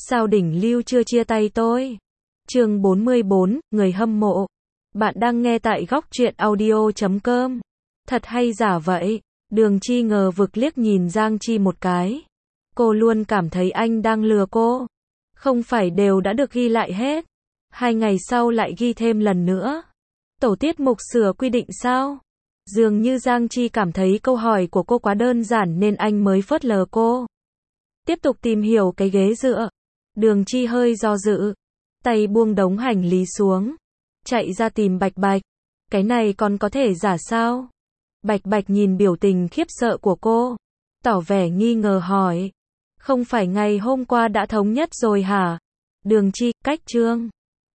Sao đỉnh lưu chưa chia tay tôi? Chương 44, người hâm mộ. Bạn đang nghe tại góc truyện audio.com. Thật hay giả vậy? Đường Chi ngờ vực liếc nhìn Giang Chi một cái. Cô luôn cảm thấy anh đang lừa cô. Không phải đều đã được ghi lại hết. 2 ngày sau lại ghi thêm lần nữa. Tổ tiết mục sửa quy định sao? Dường như Giang Chi cảm thấy câu hỏi của cô quá đơn giản nên anh mới phớt lờ cô. Tiếp tục tìm hiểu cái ghế dựa. Đường Chi hơi do dự. Tay buông đống hành lý xuống. Chạy ra tìm Bạch Bạch. Cái này còn có thể giả sao? Bạch Bạch nhìn biểu tình khiếp sợ của cô. Tỏ vẻ nghi ngờ hỏi. Không phải ngày hôm qua đã thống nhất rồi hả? Đường Chi, cách chương